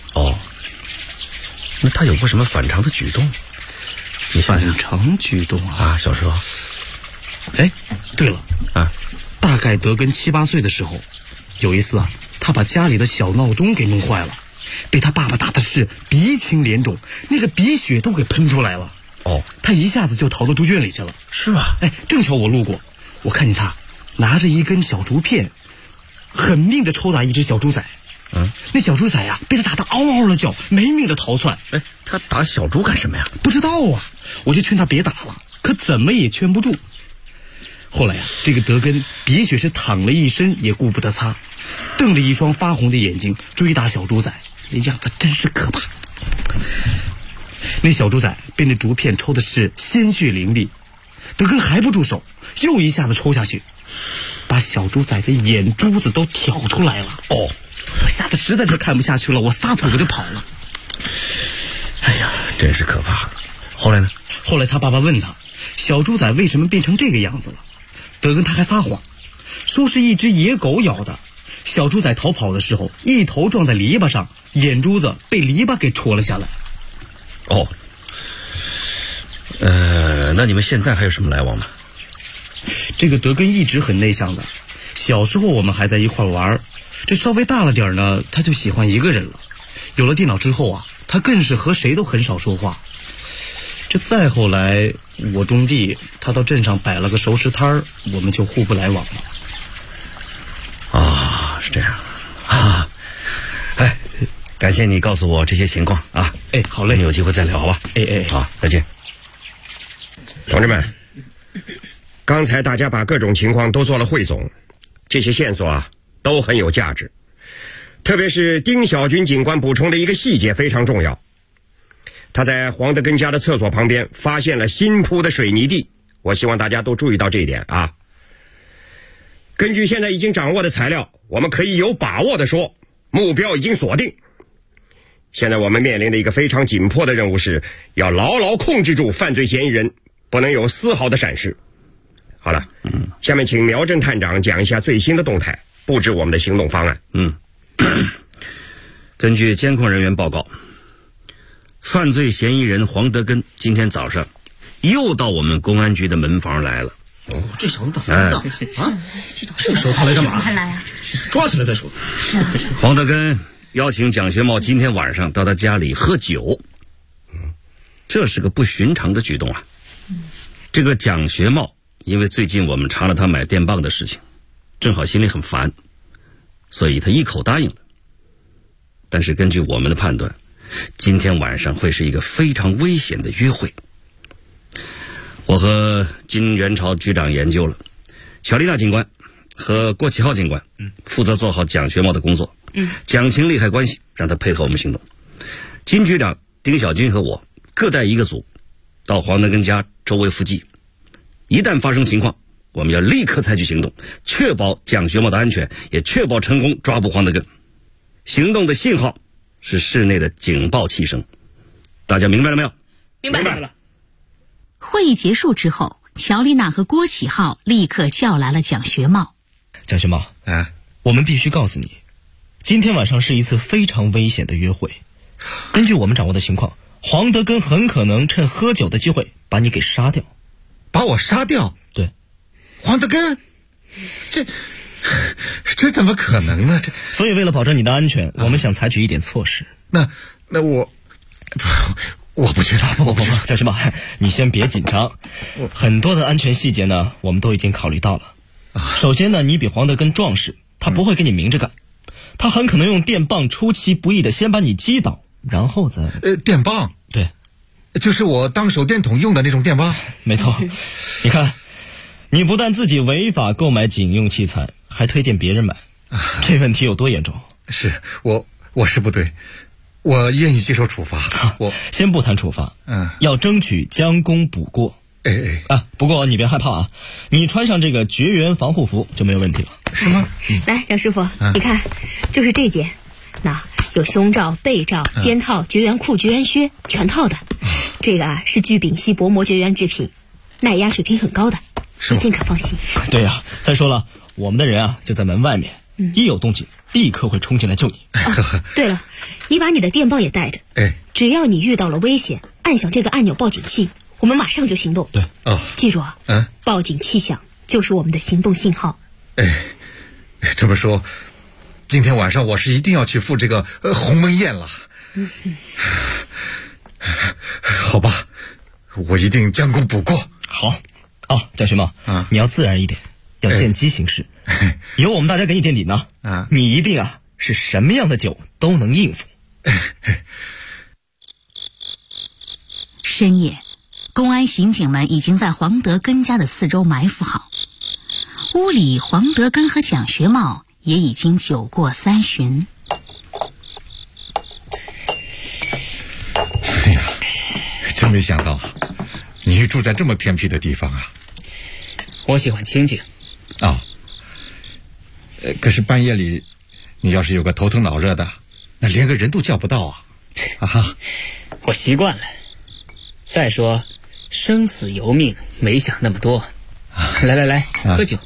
那他有过什么反常的举动？ 反常举动啊？ 小时候。 对了大概德根7、8岁的时候，有一次他把家里的小闹钟给弄坏了，被他爸爸打的是鼻青脸肿，那个鼻血都给喷出来了。他一下子就逃到猪圈里去了。 是吧？ 正巧我路过，我看见他拿着一根小竹片，狠命的抽打一只小猪仔。那小猪仔呀，被他打得嗷嗷的叫，没命的逃窜。 他打小猪干什么呀？ 不知道啊，我就劝他别打了，可怎么也劝不住。后来这个德根鼻血是淌了一身也顾不得擦，瞪着一双发红的眼睛追打小猪仔，那样子真是可怕。那小猪仔被那竹片抽的是鲜血淋漓，德根还不住手，又一下子抽下去，把小猪仔的眼珠子都挑出来了。我吓得实在是看不下去了，我撒腿我就跑了。 真是可怕。后来呢？ 后来他爸爸问他，小猪仔为什么变成这个样子了？德根他还撒谎，说是一只野狗咬的。小猪仔逃跑的时候，一头撞在篱笆上，眼珠子被篱笆给戳了下来。 那你们现在还有什么来往吗？ 这个德根一直很内向的，小时候我们还在一块玩，这稍微大了点呢，他就喜欢一个人了。有了电脑之后他更是和谁都很少说话。这再后来我种地，他到镇上摆了个熟食摊儿，我们就互不来往了。是这样感谢你告诉我这些情况啊。 好嘞， 有机会再聊好吧？好，再见。 同志们，刚才大家把各种情况都做了汇总，这些线索都很有价值，特别是丁小军警官补充的一个细节非常重要。他在黄德根家的厕所旁边发现了新铺的水泥地，我希望大家都注意到这一点啊。根据现在已经掌握的材料，我们可以有把握地说，目标已经锁定。现在我们面临的一个非常紧迫的任务是，要牢牢控制住犯罪嫌疑人，不能有丝毫的闪失。好了，下面请苗侦探长讲一下最新的动态，布置我们的行动方案。 根据监控人员报告，犯罪嫌疑人黄德根今天早上又到我们公安局的门房来了。 这小子胆子大啊！这时候他来干嘛？抓起来再说。 黄德根邀请蒋学茂今天晚上到他家里喝酒，这是个不寻常的举动啊。这个蒋学茂，因为最近我们查了他买电棒的事情，正好心里很烦，所以他一口答应了。但是根据我们的判断，今天晚上会是一个非常危险的约会。我和金元朝局长研究了，乔丽娜警官和郭启浩警官负责做好蒋学茂的工作，讲清利害关系，让他配合我们行动。金局长、丁小军和我各带一个组，到黄德根家周围伏击。一旦发生情况，我们要立刻采取行动，确保蒋学茂的安全，也确保成功抓捕黄德根。行动的信号是室内的警报器声，大家明白了没有？ 明白了。会议结束之后，乔丽娜和郭启浩立刻叫来了蒋学茂。 蒋学茂，我们必须告诉你，今天晚上是一次非常危险的约会。根据我们掌握的情况，黄德根很可能趁喝酒的机会把你给杀掉。 把我杀掉？ 对。 黄德根？这怎么可能呢？ 所以为了保证你的安全，我们想采取一点措施。 那我不去了，不， 蒋学茂，你先别紧张，很多的安全细节呢，我们都已经考虑到了。首先呢，你比黄德根壮实，他不会跟你明着干，他很可能用电棒出其不意的先把你击倒，然后再电棒？ 对， 就是我当手电筒用的那种电棒。 没错，你看，你不但自己违法购买警用器材，还推荐别人买，这问题有多严重？ 是我是不对。我愿意接受处罚。我先不谈处罚，要争取将功补过。不过你别害怕啊，你穿上这个绝缘防护服就没有问题了。 是吗？ 来，蒋师傅，你看，就是这件，那有胸罩、背罩、肩套、绝缘裤、绝缘靴，全套的。这个是聚丙烯薄膜绝缘制品，耐压水平很高的，你尽可放心。 对呀，再说了，我们的人就在门外面，一有动静立刻会冲进来救你。 对了，你把你的电棒也带着。只要你遇到了危险，按响这个按钮报警器，我们马上就行动。 对， 记住啊，报警器响就是我们的行动信号。 这么说，今天晚上我是一定要去赴这个鸿门宴了。好吧，我一定将功补过。 好，蒋学茂，你要自然一点，要见机行事。有我们大家给你垫底呢，你一定是什么样的酒都能应付。 深夜，公安刑警们已经在黄德根家的四周埋伏好，屋里黄德根和蒋学茂也已经酒过3巡。 哎呀，真没想到你住在这么偏僻的地方啊。 我喜欢清静。 可是半夜里，你要是有个头疼脑热的，那连个人都叫不到啊！ 我习惯了。再说，生死由命，没想那么多。来，喝酒。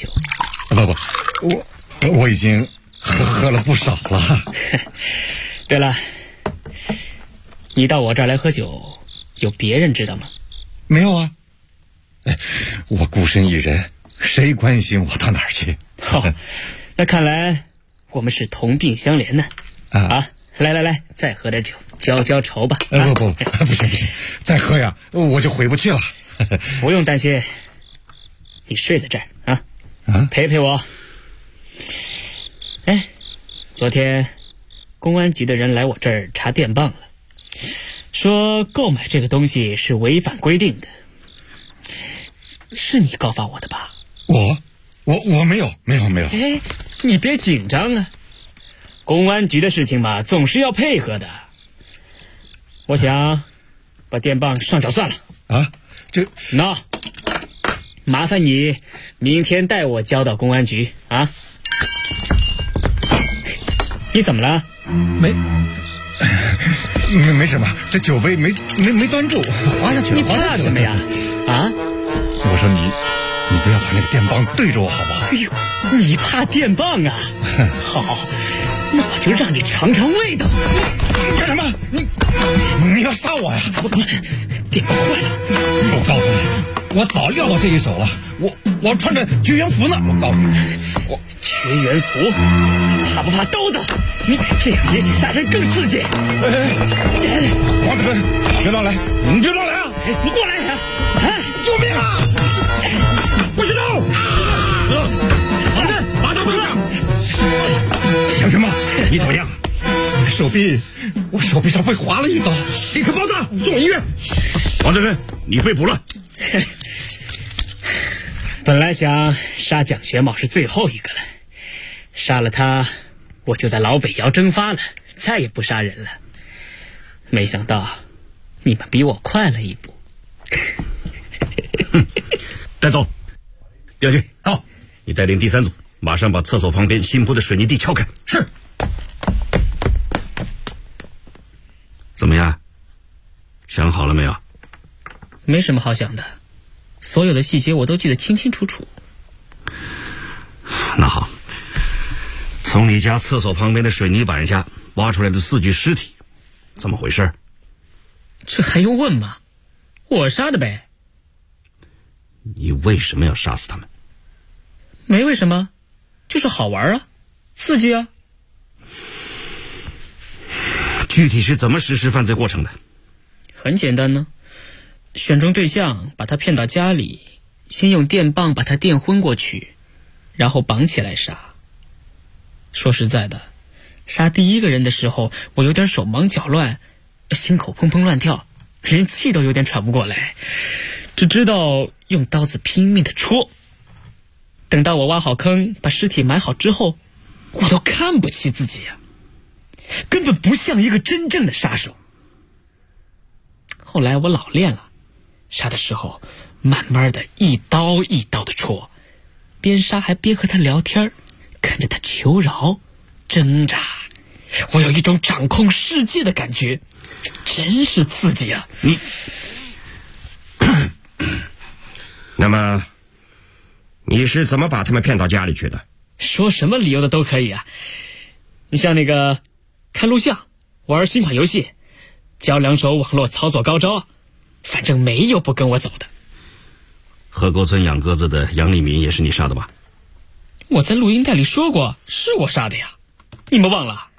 不，我已经喝了不少了。 对了，你到我这儿来喝酒，有别人知道吗？ 没有啊。我孤身一人，谁关心我到哪儿去？ 那看来我们是同病相怜呢。来，再喝点酒，浇愁吧。 不行，再喝呀，我就回不去了。 不用担心，你睡在这儿陪我。昨天公安局的人来我这儿查电棒了，说购买这个东西是违反规定的。是你告发我的吧？ 我没有。 你别紧张啊，公安局的事情嘛，总是要配合的。我想把电棒上缴算了。麻烦你明天带我交到公安局啊。你怎么了？ 没什么，这酒杯没端住，滑下去了。 你怕什么呀？ 我说你不要把那个电棒对着我好不好？ 你怕电棒啊？好，那我就让你尝尝味道。 干什么？你要杀我呀？ 怎么可能？电棒坏了！ 我告诉你， 我早料到这一手了，我穿着绝缘服呢。我告诉你，我绝缘服，怕不怕刀子？你这样也许杀人更刺激。 黄子根，别乱来，你别乱来啊！ 你过来呀！ 救命啊！不许动！ 黄子根，把刀放下！ 蒋全茂，你怎么样？我手臂上被划了一刀，立刻包扎，送医院。 黄子根，你被捕了。 本来想杀蒋学茂是最后一个了，杀了他，我就在老北窑蒸发了，再也不杀人了。没想到你们比我快了一步。 带走，调去。好，你带领第3组，马上把厕所旁边新铺的水泥地撬开。 是。 怎么样？想好了没有？ 没什么好想的，所有的细节我都记得清清楚楚。 那好，从你家厕所旁边的水泥板下挖出来的4具尸体，怎么回事？ 这还用问吗？我杀的呗。 你为什么要杀死他们？ 没为什么，就是好玩啊，刺激啊。 具体是怎么实施犯罪过程的？ 很简单呢，选中对象，把他骗到家里，先用电棒把他电昏过去，然后绑起来杀。说实在的，杀第一个人的时候，我有点手忙脚乱，心口砰砰乱跳，连气都有点喘不过来，只知道用刀子拼命的戳。等到我挖好坑，把尸体埋好之后，我都看不起自己啊，根本不像一个真正的杀手。后来我老练了，杀的时候慢慢的一刀一刀的戳，边杀还边和他聊天，看着他求饶挣扎，我有一种掌控世界的感觉，真是刺激啊。 那么你是怎么把他们骗到家里去的？ 说什么理由的都可以啊。你像那个看录像，玩新款游戏，教2手网络操作高招，反正没有不跟我走的。 河沟村养鸽子的杨立民也是你杀的吧？ 我在录音带里说过是我杀的呀，你们忘了？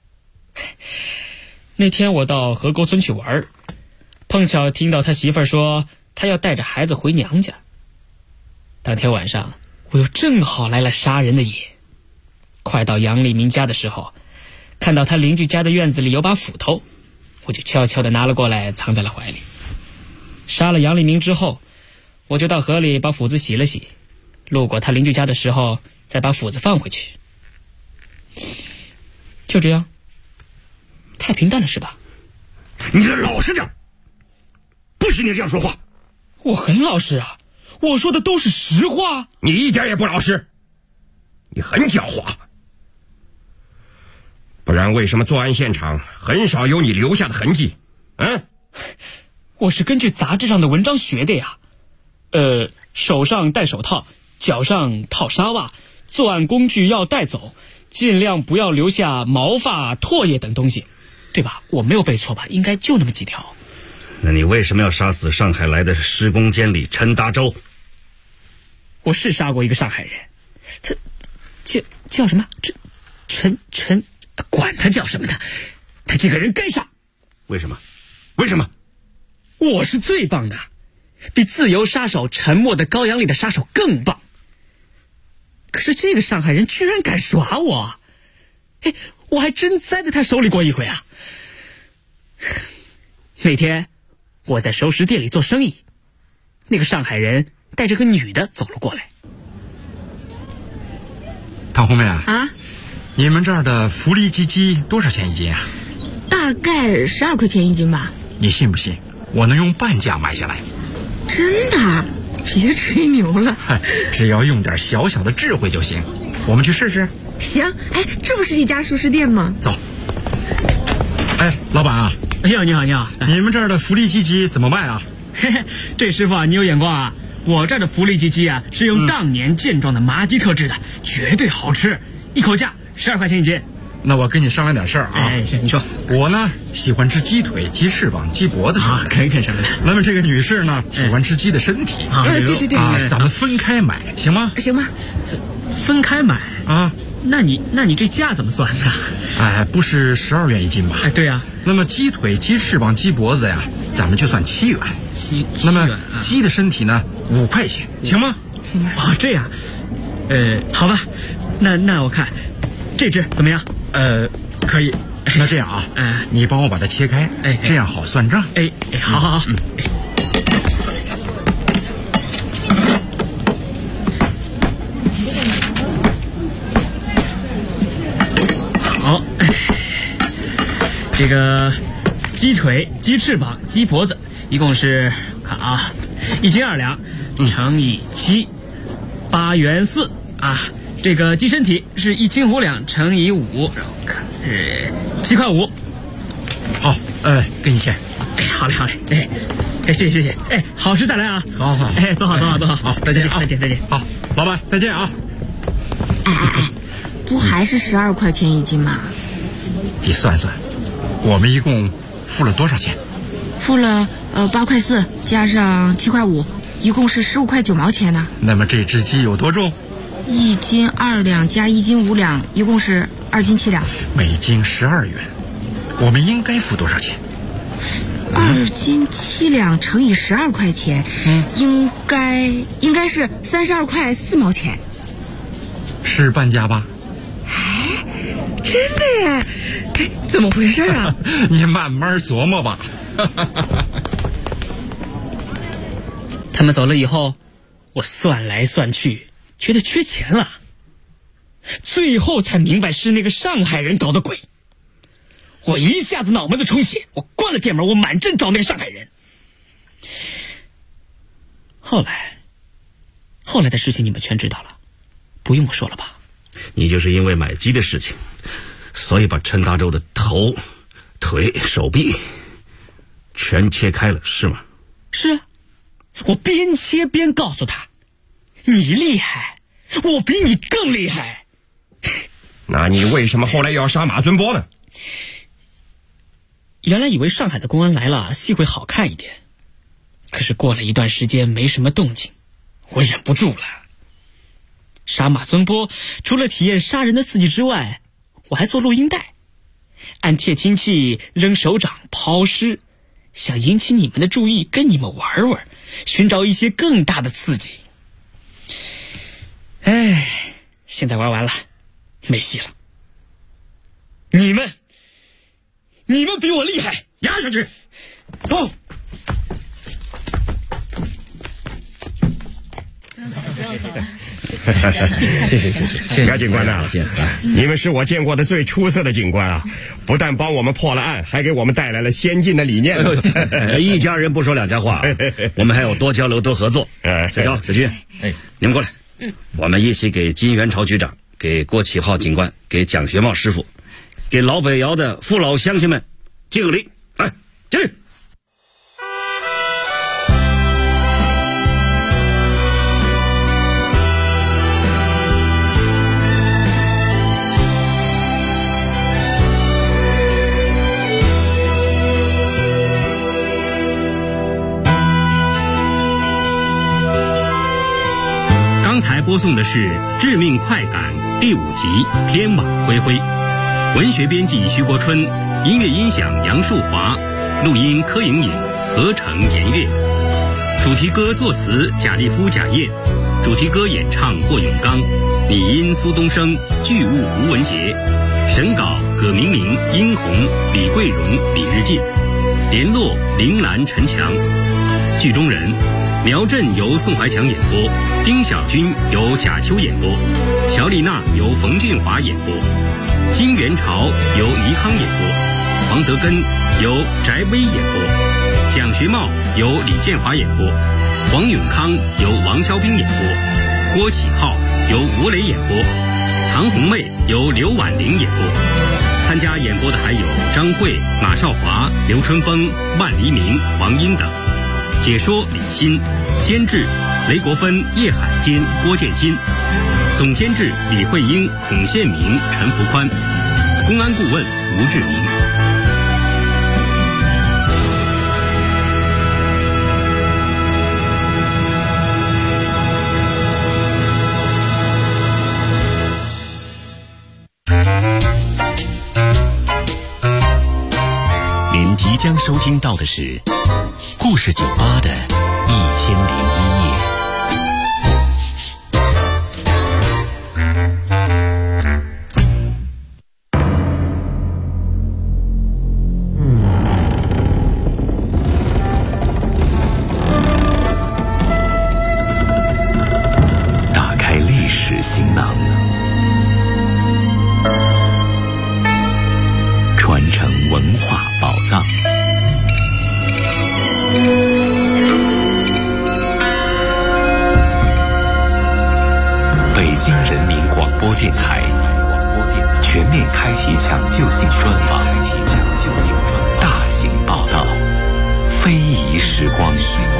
那天我到河沟村去玩，碰巧听到他媳妇儿说他要带着孩子回娘家。当天晚上我又正好来了杀人的瘾，快到杨立民家的时候，看到他邻居家的院子里有把斧头，我就悄悄地拿了过来，藏在了怀里。杀了杨立民之后，我就到河里把斧子洗了洗，路过他邻居家的时候再把斧子放回去。就这样，太平淡了是吧？ 你这老实点，不许你这样说话。 我很老实啊，我说的都是实话。 你一点也不老实，你很狡猾。不然为什么作案现场很少有你留下的痕迹？ 我是根据杂志上的文章学的呀。手上戴手套，脚上套纱袜，作案工具要带走，尽量不要留下毛发、唾液等东西，对吧？我没有背错吧？应该就那么几条。 那你为什么要杀死上海来的施工监理陈达洲？ 我是杀过一个上海人，他叫什么？陈，管他叫什么呢？他这个人该杀。 为什么？为什么？ 我是最棒的，比自由杀手沉默的羔羊里的杀手更棒。可是这个上海人居然敢耍我，我还真栽在他手里过一回啊。那天我在熟食店里做生意，那个上海人带着个女的走了过来。 唐红妹啊， 你们这儿的福利鸡多少钱一斤啊？ 大概12块钱一斤吧。 你信不信我能用半价买下来？ 真的？别吹牛了。 只要用点小小的智慧就行，我们去试试。 行，这不是一家熟食店吗？ 走。老板啊， 你好， 你们这儿的福利鸡怎么卖啊？ 这师傅啊，你有眼光啊！我这儿的福利鸡啊，是用当年健壮的麻鸡特制的，绝对好吃，一口价12块钱一斤。 那我跟你商量点事儿啊。 哎，行，你说。 我呢喜欢吃鸡腿、鸡翅膀、鸡脖子什么的。 可以什么的。 那么这个女士呢喜欢吃鸡的身体。 对啊，咱们分开买行吗？ 行吧，分开买啊。 那你这价怎么算的？ 哎，不是12元一斤吧？ 哎，对呀。 那么鸡腿、鸡翅膀、鸡脖子呀，咱们就算7元。那么鸡的身体呢5块钱，行吗？ 行吧。哦，这样。好吧，那我看这只怎么样？ 可以。那这样啊，你帮我把它切开，这样好算账。 好。好，这个鸡腿、鸡翅膀、鸡脖子，一共是看啊，1斤2两乘以7，8元4啊。这个鸡身体是1斤5两乘以5，让我看是7块5。 好，给你钱。 好嘞，谢谢。好事再来啊。 好。 走好。 好，再见啊。 再见。 好，老板再见啊。 哎，不还是12块钱一斤吗？ 你算算，我们一共付了多少钱？ 付了8块4，加上7块5，一共是15块9毛钱呢。 那么这只鸡有多重 ？1斤2两加1斤5两，一共是2斤7两。 每斤12元，我们应该付多少钱 ？2斤7两乘以12块钱，应该是32块4毛钱。 是半价吧？ 哎，真的耶！怎么回事啊？ 你慢慢琢磨吧。 他们走了以后，我算来算去，觉得缺钱了，最后才明白是那个上海人搞的鬼。我一下子脑门子充血，我关了店门，我满镇找那个上海人。后来的事情你们全知道了，不用我说了吧？ 你就是因为买鸡的事情，所以把陈大洲的头、腿、手臂全切开了，是吗？ 是啊，我边切边告诉他，你厉害，我比你更厉害。 那你为什么后来又要杀马尊波呢？ 原来以为上海的公安来了戏会好看一点，可是过了一段时间没什么动静，我忍不住了。杀马尊波除了体验杀人的刺激之外，我还做录音带，按窃听器扔手掌抛尸，想引起你们的注意，跟你们玩玩，寻找一些更大的刺激。现在玩完了，没戏了。你们比我厉害，压下去，走。 谢谢，该警官呐，你们是我见过的最出色的警官啊！不但帮我们破了案，还给我们带来了先进的理念。 一家人不说两家话，我们还要多交流多合作。小乔、小军，你们过来，我们一起给金元朝局长、给郭启浩警官、给蒋学茂师傅、给老北窑的父老乡亲们敬个礼。来，敬礼。 刚才播送的是《致命快感》第5集《天网恢恢》，文学编辑徐国春，音乐音响杨树华，录音柯莹颖，合成严月，主题歌作词贾立夫、贾燕，主题歌演唱霍永刚，拟音苏东升，剧务吴文杰，审稿葛明明、殷红、李桂荣、李日进，联络铃兰、陈强，剧中人苗振由宋怀强演播，丁小军由贾秋演播，乔丽娜由冯俊华演播，金元朝由倪康演播，黄德根由翟威演播，蒋学茂由李建华演播，黄永康由王肖兵演播，郭启浩由吴磊演播，唐红妹由刘婉玲演播。参加演播的还有张慧、马少华、刘春风、万黎明、黄英等。解说李欣，监制雷国芬、叶海坚、郭建新，总监制李慧英、孔宪明、陈福宽。 公安顾问吴志明。 您即将收听到的是故事酒吧的1001夜。打开历史行囊，传承文化宝藏。北京人民广播电台全面开启抢救性专访，大型报道，非遗时光。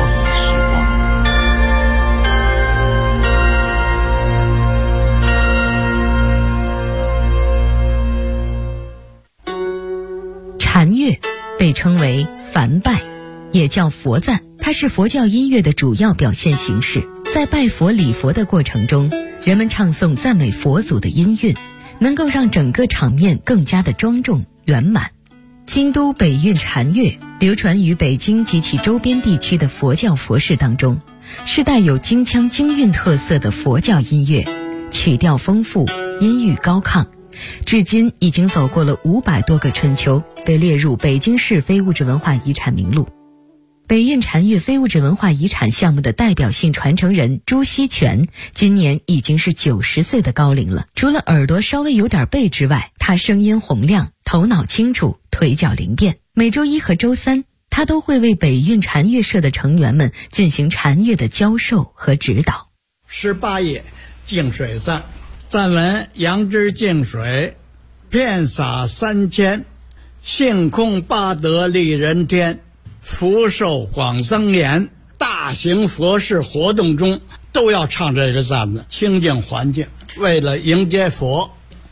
禅乐被称为梵拜，也叫佛赞，它是佛教音乐的主要表现形式。在拜佛礼佛的过程中，人们唱诵赞美佛祖的音韵，能够让整个场面更加的庄重圆满。京都北韵禅乐流传于北京及其周边地区的佛教佛事当中，是带有京腔京韵特色的佛教音乐，曲调丰富，音域高亢，至今已经走过了500多个春秋，被列入北京市非物质文化遗产名录。北韵禅乐非物质文化遗产项目的代表性传承人朱锡全今年已经是90岁的高龄了。除了耳朵稍微有点背之外，他声音洪亮，头脑清楚，腿脚灵便。每周1和周3，他都会为北韵禅乐社的成员们进行禅乐的教授和指导。 18页净水赞，赞文：杨枝净水，遍洒3000，性空八德利人天，福寿广增延。大型佛事活动中都要唱这个赞子，清净环境，为了迎接佛。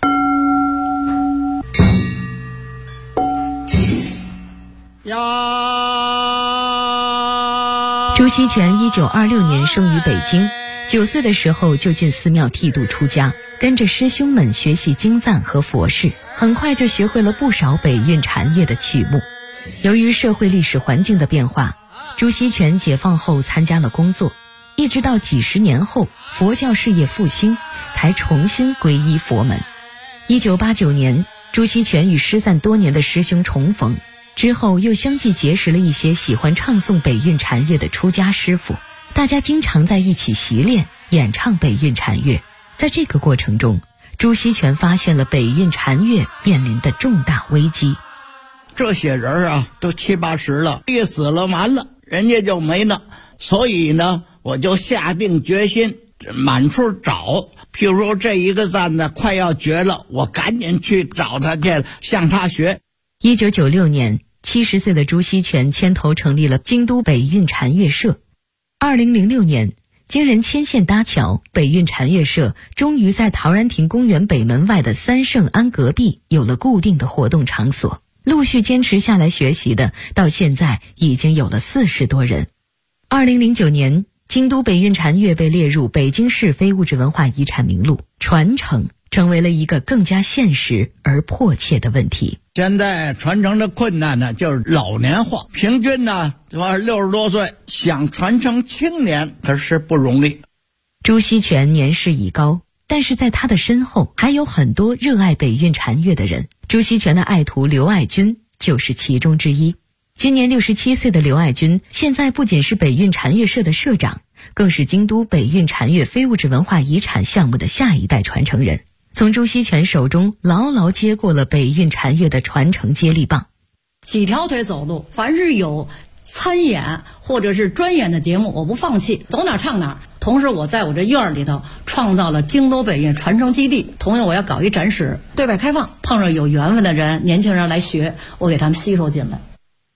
朱锡全1926年生于北京，9岁的时候就进寺庙剃度出家，跟着师兄们学习经赞和佛事，很快就学会了不少北韵禅乐的曲目。由于社会历史环境的变化，朱锡全解放后参加了工作，一直到几十年后佛教事业复兴，才重新皈依佛门。1989年，朱锡全与失散多年的师兄重逢，之后又相继结识了一些喜欢唱诵北韵禅乐的出家师傅，大家经常在一起习练演唱北韵禅乐。在这个过程中，朱锡全发现了北韵禅乐面临的重大危机。 这些人啊，都70、80了，一死了完了，人家就没了。所以呢，我就下定决心满处找。譬如说这一个赞呢快要绝了，我赶紧去找他去，向他学。 1996年，70岁的朱锡全牵头成立了京都北韵禅乐社。2006年，经人牵线搭桥，北韵禅乐社终于在陶然亭公园北门外的三圣庵隔壁有了固定的活动场所。陆续坚持下来学习的，到现在已经有了40多人。2009年，京都北韵禅乐被列入北京市非物质文化遗产名录，传承成为了一个更加现实而迫切的问题。 现在传承的困难呢，就是老年化，平均呢60多岁，想传承青年可是不容易。 朱锡全年事已高，但是在他的身后还有很多热爱北韵禅乐的人。朱锡全的爱徒刘爱军就是其中之一。今年67岁的刘爱军，现在不仅是北韵禅乐社的社长，更是京都北韵禅乐非物质文化遗产项目的下一代传承人，从朱锡全手中牢牢接过了北韵禅乐的传承接力棒。 几条腿走路，凡是有参演或者是专演的节目，我不放弃，走哪唱哪。同时我在我这院里头创造了京都北韵传承基地，同样我要搞一展示，对外开放，碰上有缘分的人，年轻人来学，我给他们吸收进来。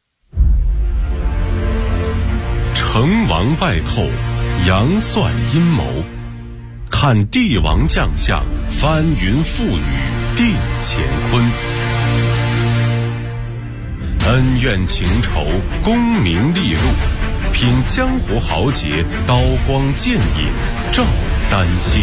成王败寇，杨算阴谋，看帝王将相翻云覆雨， 定乾坤。恩怨情仇，功名利禄，品江湖豪杰，刀光剑影，照丹青。